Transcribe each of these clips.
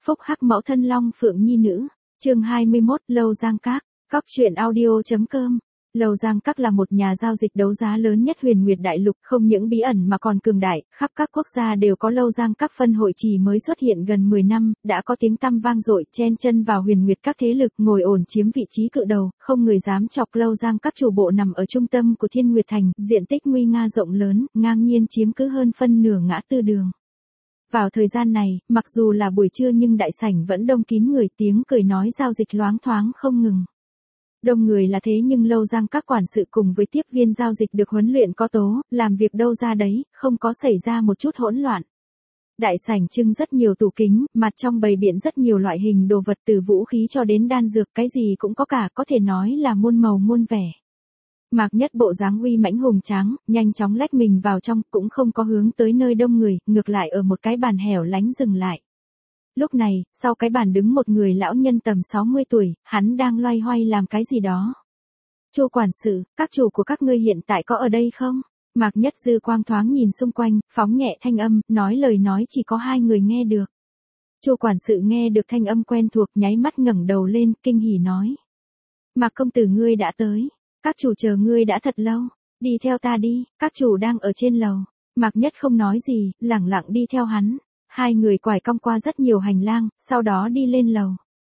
phúc hắc mẫu thân long phượng nhi nữ. Chương 21, Lâu Giang Các. Cóc truyện audio.com. Lâu Giang Các là một nhà giao dịch đấu giá lớn nhất Huyền Nguyệt Đại Lục, không những bí ẩn mà còn cường đại, khắp các quốc gia đều có Lâu Giang Các. Phân hội chỉ mới xuất hiện gần 10 năm, đã có tiếng tăm vang dội, chen chân vào Huyền Nguyệt các thế lực, ngồi ổn chiếm vị trí cự đầu, không người dám chọc. Lâu Giang Các chủ bộ nằm ở trung tâm của Thiên Nguyệt Thành, diện tích nguy nga rộng lớn, ngang nhiên chiếm cứ hơn phân nửa ngã tư đường. Vào thời gian này, mặc dù là buổi trưa nhưng đại sảnh vẫn đông kín người, tiếng cười nói giao dịch loáng thoáng không ngừng. Đông người là thế nhưng Lâu Giang Các quản sự cùng với tiếp viên giao dịch được huấn luyện có tố, làm việc đâu ra đấy, không có xảy ra một chút hỗn loạn. Đại sảnh trưng rất nhiều tủ kính, mặt trong bày biện rất nhiều loại hình đồ vật, từ vũ khí cho đến đan dược, cái gì cũng có cả, có thể nói là muôn màu muôn vẻ. Mạc Nhất bộ dáng uy mãnh hùng tráng, nhanh chóng lách mình vào trong, cũng không có hướng tới nơi đông người, ngược lại ở một cái bàn hẻo lánh dừng lại. Lúc này, sau cái bàn đứng một người lão nhân tầm 60 tuổi, hắn đang loay hoay làm cái gì đó. Chu quản sự, các chủ của các ngươi hiện tại có ở đây không? Mạc Nhất dư quang thoáng nhìn xung quanh, phóng nhẹ thanh âm, nói lời nói chỉ có hai người nghe được. Chu quản sự nghe được thanh âm quen thuộc, nháy mắt ngẩng đầu lên, kinh hỉ nói. Mạc công tử ngươi đã tới, các chủ chờ ngươi đã thật lâu, đi theo ta đi, các chủ đang ở trên lầu. Mạc Nhất không nói gì, lẳng lặng đi theo hắn. Hai người quải cong qua rất nhiều hành lang, sau đó đi lên lầu.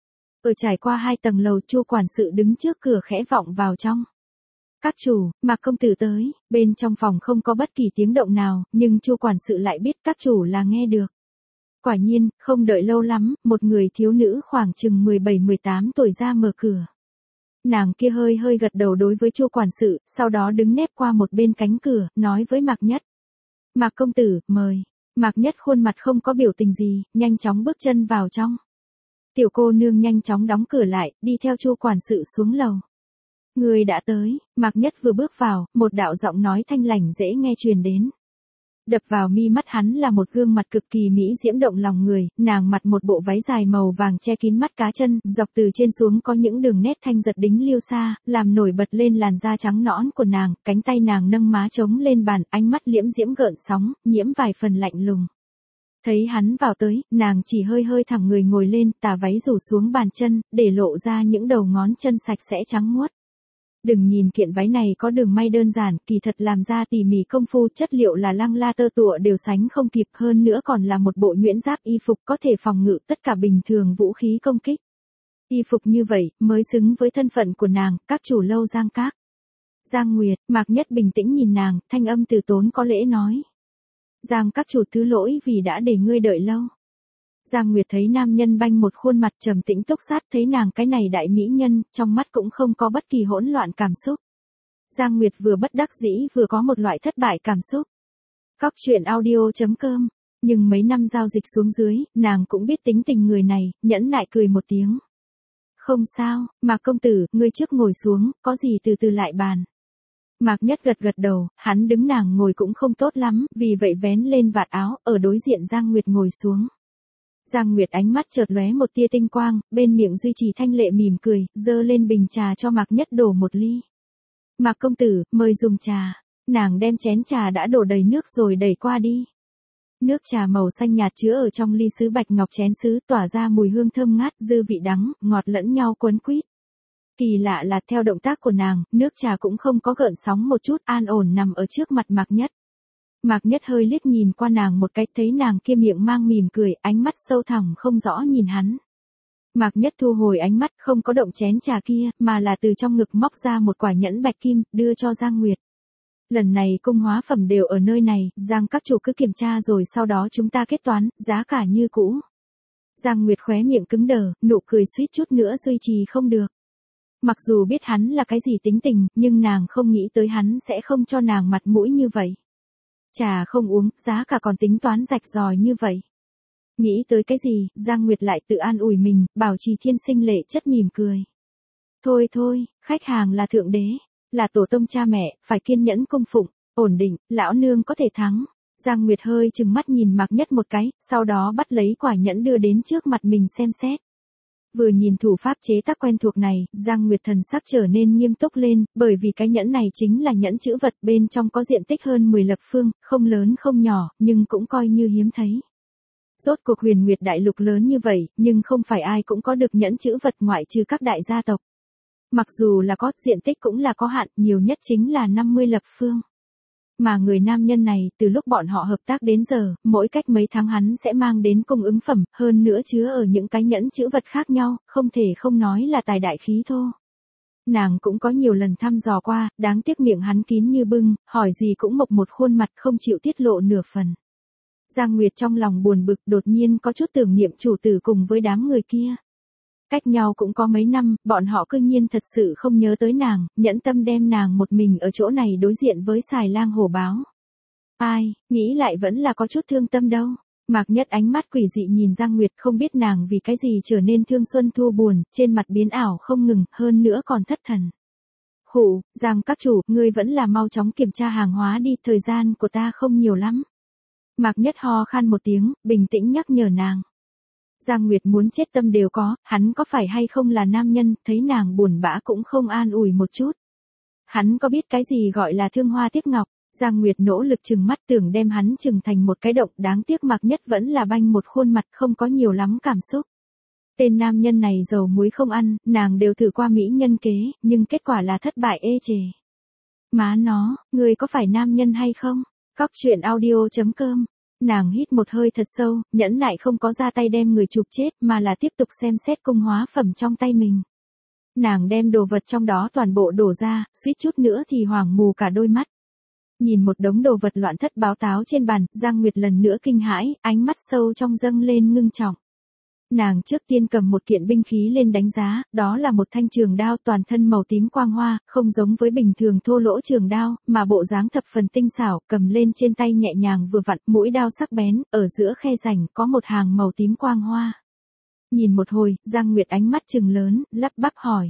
Ở trải qua 2 tầng lầu, Chu quản sự đứng trước cửa khẽ vọng vào trong. Các chủ, Mạc công tử tới. Bên trong phòng không có bất kỳ tiếng động nào, nhưng Chu quản sự lại biết các chủ là nghe được. Quả nhiên, không đợi lâu lắm, một người thiếu nữ khoảng chừng 17-18 tuổi ra mở cửa. Nàng kia hơi hơi gật đầu đối với Chu quản sự, sau đó đứng nép qua một bên cánh cửa, nói với Mạc Nhất. Mạc công tử, mời. Mạc Nhất khuôn mặt không có biểu tình gì, nhanh chóng bước chân vào trong. Tiểu cô nương nhanh chóng đóng cửa lại, đi theo Chu quản sự xuống lầu. Người đã tới. Mạc Nhất vừa bước vào, một đạo giọng nói thanh lành dễ nghe truyền đến. Đập vào mi mắt hắn là một gương mặt cực kỳ mỹ diễm động lòng người, nàng mặc một bộ váy dài màu vàng che kín mắt cá chân, dọc từ trên xuống có những đường nét thanh giật đính liêu xa, làm nổi bật lên làn da trắng nõn của nàng, cánh tay nàng nâng má trống lên bàn, ánh mắt liễm diễm gợn sóng, nhiễm vài phần lạnh lùng. Thấy hắn vào tới, nàng chỉ hơi hơi thẳng người ngồi lên, tà váy rủ xuống bàn chân, để lộ ra những đầu ngón chân sạch sẽ trắng muốt. Đừng nhìn kiện váy này có đường may đơn giản, kỳ thật làm ra tỉ mỉ công phu, chất liệu là lăng la tơ tụa đều sánh không kịp, hơn nữa còn là một bộ nhuyễn giáp y phục có thể phòng ngự tất cả bình thường vũ khí công kích. Y phục như vậy, mới xứng với thân phận của nàng, các chủ Lâu Giang Các. Giang Nguyệt, Mạc Nhất bình tĩnh nhìn nàng, thanh âm từ tốn có lễ nói. Giang các chủ thứ lỗi vì đã để ngươi đợi lâu. Giang Nguyệt thấy nam nhân banh một khuôn mặt trầm tĩnh túc sát, thấy nàng cái này đại mỹ nhân, trong mắt cũng không có bất kỳ hỗn loạn cảm xúc. Giang Nguyệt vừa bất đắc dĩ vừa có một loại thất bại cảm xúc. Cóc truyện audio.com. Nhưng mấy năm giao dịch xuống dưới, nàng cũng biết tính tình người này, nhẫn nại cười một tiếng. Không sao, Mạc công tử, ngươi trước ngồi xuống, có gì từ từ lại bàn. Mạc Nhất gật gật đầu, hắn đứng nàng ngồi cũng không tốt lắm, vì vậy vén lên vạt áo, ở đối diện Giang Nguyệt ngồi xuống. Giang Nguyệt ánh mắt chợt lóe một tia tinh quang, bên miệng duy trì thanh lệ mỉm cười, dơ lên bình trà cho Mạc Nhất đổ một ly. Mạc công tử, mời dùng trà. Nàng đem chén trà đã đổ đầy nước rồi đẩy qua đi. Nước trà màu xanh nhạt chứa ở trong ly sứ bạch ngọc chén sứ, tỏa ra mùi hương thơm ngát, dư vị đắng, ngọt lẫn nhau quấn quýt. Kỳ lạ là theo động tác của nàng, nước trà cũng không có gợn sóng một chút, an ổn nằm ở trước mặt Mạc Nhất. Mạc Nhất hơi liếc nhìn qua nàng một cái, thấy nàng kia miệng mang mỉm cười, ánh mắt sâu thẳm không rõ nhìn hắn. Mạc Nhất thu hồi ánh mắt, không có động chén trà kia, mà là từ trong ngực móc ra một quả nhẫn bạch kim, đưa cho Giang Nguyệt. Lần này cung hóa phẩm đều ở nơi này, Giang các chủ cứ kiểm tra rồi sau đó chúng ta kết toán, giá cả như cũ. Giang Nguyệt khóe miệng cứng đờ, nụ cười suýt chút nữa duy trì không được. Mặc dù biết hắn là cái gì tính tình, nhưng nàng không nghĩ tới hắn sẽ không cho nàng mặt mũi như vậy. Trà không uống, giá cả còn tính toán rạch ròi như vậy. Nghĩ tới cái gì, Giang Nguyệt lại tự an ủi mình, bảo trì thiên sinh lệ chất mỉm cười. Thôi thôi, khách hàng là thượng đế, là tổ tông cha mẹ, phải kiên nhẫn cung phụng, ổn định, lão nương có thể thắng. Giang Nguyệt hơi chừng mắt nhìn Mạc Nhất một cái, sau đó bắt lấy quả nhẫn đưa đến trước mặt mình xem xét. Vừa nhìn thủ pháp chế tác quen thuộc này, Giang Nguyệt thần sắc trở nên nghiêm túc lên, bởi vì cái nhẫn này chính là nhẫn chữ vật, bên trong có diện tích hơn 10 lập phương, không lớn không nhỏ, nhưng cũng coi như hiếm thấy. Rốt cuộc Huyền Nguyệt Đại Lục lớn như vậy, nhưng không phải ai cũng có được nhẫn chữ vật ngoại trừ các đại gia tộc. Mặc dù là có, diện tích cũng là có hạn, nhiều nhất chính là 50 lập phương. Mà người nam nhân này, từ lúc bọn họ hợp tác đến giờ, mỗi cách mấy tháng hắn sẽ mang đến cung ứng phẩm, hơn nữa chứa ở những cái nhẫn chữ vật khác nhau, không thể không nói là tài đại khí thô. Nàng cũng có nhiều lần thăm dò qua, đáng tiếc miệng hắn kín như bưng, hỏi gì cũng mộc một khuôn mặt không chịu tiết lộ nửa phần. Giang Nguyệt trong lòng buồn bực, đột nhiên có chút tưởng niệm chủ tử cùng với đám người kia. Cách nhau cũng có mấy năm, bọn họ cư nhiên thật sự không nhớ tới nàng, nhẫn tâm đem nàng một mình ở chỗ này đối diện với xài lang hổ báo. Ai, nghĩ lại vẫn là có chút thương tâm đâu. Mạc Nhất ánh mắt quỷ dị nhìn Giang Nguyệt, không biết nàng vì cái gì trở nên thương xuân thu buồn, trên mặt biến ảo không ngừng, hơn nữa còn thất thần. Khụ, Giang các chủ, ngươi vẫn là mau chóng kiểm tra hàng hóa đi, thời gian của ta không nhiều lắm. Mạc Nhất ho khan một tiếng, bình tĩnh nhắc nhở nàng. Giang Nguyệt muốn chết tâm đều có, hắn có phải hay không là nam nhân, thấy nàng buồn bã cũng không an ủi một chút. Hắn có biết cái gì gọi là thương hoa tiếc ngọc, Giang Nguyệt nỗ lực trừng mắt tưởng đem hắn trừng thành một cái động, đáng tiếc Mạc Nhất vẫn là banh một khuôn mặt không có nhiều lắm cảm xúc. Tên nam nhân này dầu muối không ăn, nàng đều thử qua mỹ nhân kế, nhưng kết quả là thất bại ê chề. Má nó, người có phải nam nhân hay không? Cóc truyện audio.com. Nàng hít một hơi thật sâu, nhẫn nại không có ra tay đem người chụp chết mà là tiếp tục xem xét cung hóa phẩm trong tay mình. Nàng đem đồ vật trong đó toàn bộ đổ ra, suýt chút nữa thì hoảng mù cả đôi mắt. Nhìn một đống đồ vật loạn thất báo táo trên bàn, Giang Nguyệt lần nữa kinh hãi, ánh mắt sâu trong dâng lên ngưng trọng. Nàng trước tiên cầm một kiện binh khí lên đánh giá, đó là một thanh trường đao toàn thân màu tím quang hoa, không giống với bình thường thô lỗ trường đao, mà bộ dáng thập phần tinh xảo, cầm lên trên tay nhẹ nhàng vừa vặn, mũi đao sắc bén, ở giữa khe rãnh có một hàng màu tím quang hoa. Nhìn một hồi, Giang Nguyệt ánh mắt trừng lớn, lắp bắp hỏi.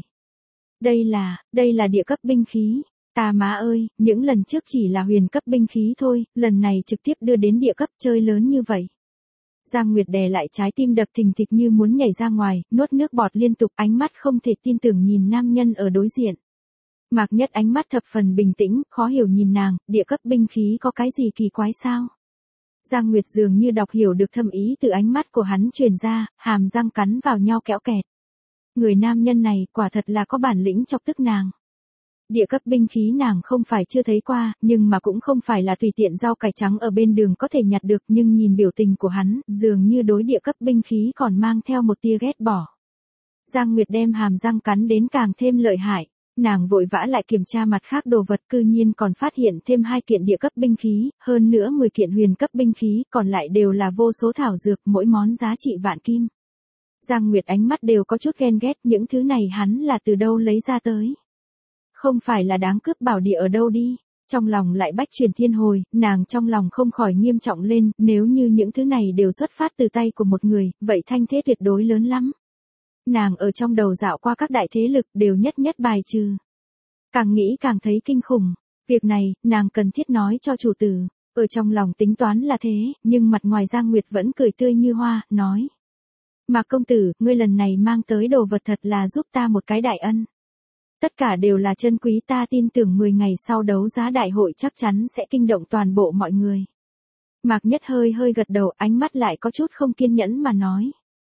Đây là địa cấp binh khí. Ta má ơi, những lần trước chỉ là huyền cấp binh khí thôi, lần này trực tiếp đưa đến địa cấp, chơi lớn như vậy. Giang Nguyệt đè lại trái tim đập thình thịch như muốn nhảy ra ngoài, nuốt nước bọt liên tục, ánh mắt không thể tin tưởng nhìn nam nhân ở đối diện. Mạc Nhất ánh mắt thập phần bình tĩnh, khó hiểu nhìn nàng, địa cấp binh khí có cái gì kỳ quái sao? Giang Nguyệt dường như đọc hiểu được thâm ý từ ánh mắt của hắn truyền ra, hàm răng cắn vào nhau kẽo kẹt. Người nam nhân này quả thật là có bản lĩnh chọc tức nàng. Địa cấp binh khí nàng không phải chưa thấy qua, nhưng mà cũng không phải là tùy tiện rau cải trắng ở bên đường có thể nhặt được, nhưng nhìn biểu tình của hắn, dường như đối địa cấp binh khí còn mang theo một tia ghét bỏ. Giang Nguyệt đem hàm răng cắn đến càng thêm lợi hại, nàng vội vã lại kiểm tra mặt khác đồ vật, cư nhiên còn phát hiện thêm 2 kiện địa cấp binh khí, hơn nữa 10 kiện huyền cấp binh khí, còn lại đều là vô số thảo dược, mỗi món giá trị vạn kim. Giang Nguyệt ánh mắt đều có chút ghen ghét, những thứ này hắn là từ đâu lấy ra tới. Không phải là đáng cướp bảo địa ở đâu đi, trong lòng lại bách truyền thiên hồi, nàng trong lòng không khỏi nghiêm trọng lên, nếu như những thứ này đều xuất phát từ tay của một người, vậy thanh thế tuyệt đối lớn lắm. Nàng ở trong đầu dạo qua các đại thế lực đều nhất nhất bài trừ. Càng nghĩ càng thấy kinh khủng, việc này, nàng cần thiết nói cho chủ tử, ở trong lòng tính toán là thế, nhưng mặt ngoài Giang Nguyệt vẫn cười tươi như hoa, nói. Mạc công tử, ngươi lần này mang tới đồ vật thật là giúp ta một cái đại ân. Tất cả đều là chân quý, ta tin tưởng 10 ngày sau đấu giá đại hội chắc chắn sẽ kinh động toàn bộ mọi người. Mạc Nhất hơi gật đầu, ánh mắt lại có chút không kiên nhẫn mà nói.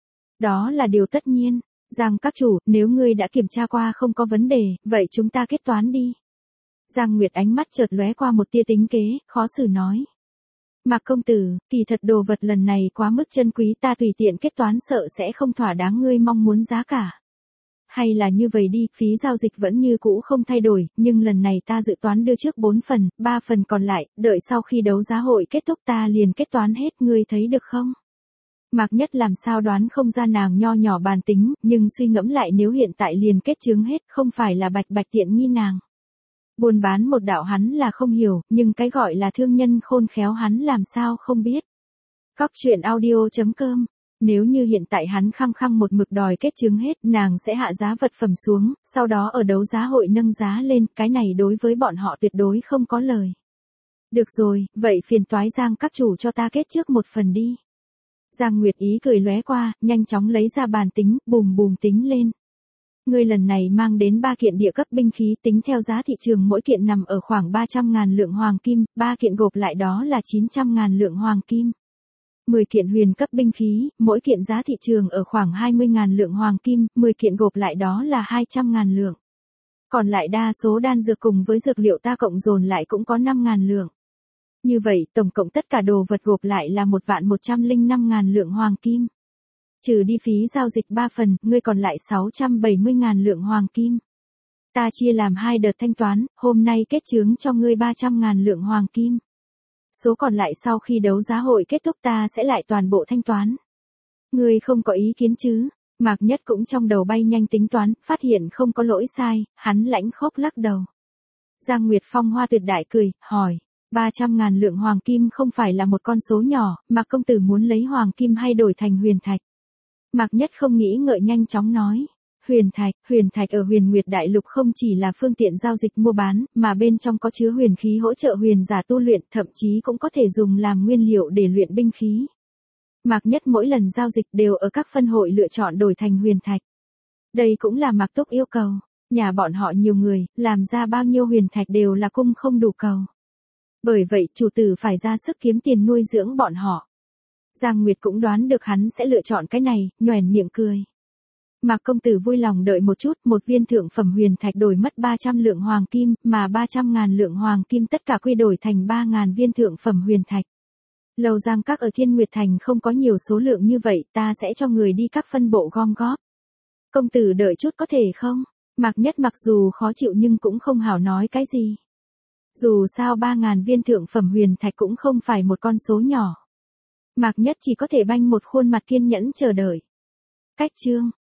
Đó là điều tất nhiên, Giang các chủ, nếu ngươi đã kiểm tra qua không có vấn đề, vậy chúng ta kết toán đi. Giang Nguyệt ánh mắt chợt lóe qua một tia tính kế, khó xử nói. Mạc công tử, kỳ thật đồ vật lần này quá mức chân quý, ta tùy tiện kết toán sợ sẽ không thỏa đáng ngươi mong muốn giá cả. Hay là như vậy đi, phí giao dịch vẫn như cũ không thay đổi, nhưng lần này ta dự toán đưa trước 4 phần, 3 phần còn lại, đợi sau khi đấu giá hội kết thúc ta liền kết toán hết, ngươi thấy được không? Mạc Nhất làm sao đoán không ra nàng nho nhỏ bàn tính, nhưng suy ngẫm lại nếu hiện tại liền kết chướng hết, không phải là bạch tiện nghi nàng. Buôn bán một đạo hắn là không hiểu, nhưng cái gọi là thương nhân khôn khéo hắn làm sao không biết. Cóc truyện audio.com. Nếu như hiện tại hắn khăng khăng một mực đòi kết chướng hết, nàng sẽ hạ giá vật phẩm xuống, sau đó ở đấu giá hội nâng giá lên, cái này đối với bọn họ tuyệt đối không có lời. Được rồi, vậy phiền toái Giang các chủ cho ta kết trước 1 phần đi. Giang Nguyệt ý cười lóe qua, nhanh chóng lấy ra bàn tính, bùm tính lên. Ngươi lần này mang đến 3 kiện địa cấp binh khí, tính theo giá thị trường mỗi kiện nằm ở khoảng 300.000 lượng hoàng kim, 3 kiện gộp lại đó là 900.000 lượng hoàng kim. 10 kiện huyền cấp binh khí, mỗi kiện giá thị trường ở khoảng 20.000 lượng hoàng kim, 10 kiện gộp lại đó là 200.000 lượng. Còn lại đa số đan dược cùng với dược liệu ta cộng dồn lại cũng có 5.000 lượng. Như vậy, tổng cộng tất cả đồ vật gộp lại là 1.105.000 lượng hoàng kim. Trừ đi phí giao dịch 3 phần, ngươi còn lại 670.000 lượng hoàng kim. Ta chia làm 2 đợt thanh toán, hôm nay kết chướng cho ngươi 300.000 lượng hoàng kim. Số còn lại sau khi đấu giá hội kết thúc ta sẽ lại toàn bộ thanh toán. Ngươi không có ý kiến chứ? Mạc Nhất cũng trong đầu bay nhanh tính toán, phát hiện không có lỗi sai, hắn lãnh khốc lắc đầu. Giang Nguyệt Phong hoa tuyệt đại cười, hỏi, 300.000 lượng hoàng kim không phải là một con số nhỏ, Mạc công tử muốn lấy hoàng kim hay đổi thành huyền thạch? Mạc Nhất không nghĩ ngợi nhanh chóng nói. Huyền thạch ở Huyền Nguyệt Đại Lục không chỉ là phương tiện giao dịch mua bán, mà bên trong có chứa huyền khí hỗ trợ huyền giả tu luyện, thậm chí cũng có thể dùng làm nguyên liệu để luyện binh khí. Mạc Nhất mỗi lần giao dịch đều ở các phân hội lựa chọn đổi thành huyền thạch. Đây cũng là Mạc Túc yêu cầu, nhà bọn họ nhiều người, làm ra bao nhiêu huyền thạch đều là cung không đủ cầu. Bởi vậy chủ tử phải ra sức kiếm tiền nuôi dưỡng bọn họ. Giang Nguyệt cũng đoán được hắn sẽ lựa chọn cái này, nhoẻn miệng cười. Mạc công tử vui lòng đợi một chút, một viên thượng phẩm huyền thạch đổi mất 300 lượng hoàng kim, mà 300.000 lượng hoàng kim tất cả quy đổi thành 3.000 viên thượng phẩm huyền thạch. Lầu Giang Các ở Thiên Nguyệt Thành không có nhiều số lượng như vậy, ta sẽ cho người đi các phân bộ gom góp. Công tử đợi chút có thể không? Mạc Nhất mặc dù khó chịu nhưng cũng không hảo nói cái gì. Dù sao 3.000 viên thượng phẩm huyền thạch cũng không phải một con số nhỏ. Mạc Nhất chỉ có thể banh một khuôn mặt kiên nhẫn chờ đợi. Cách chương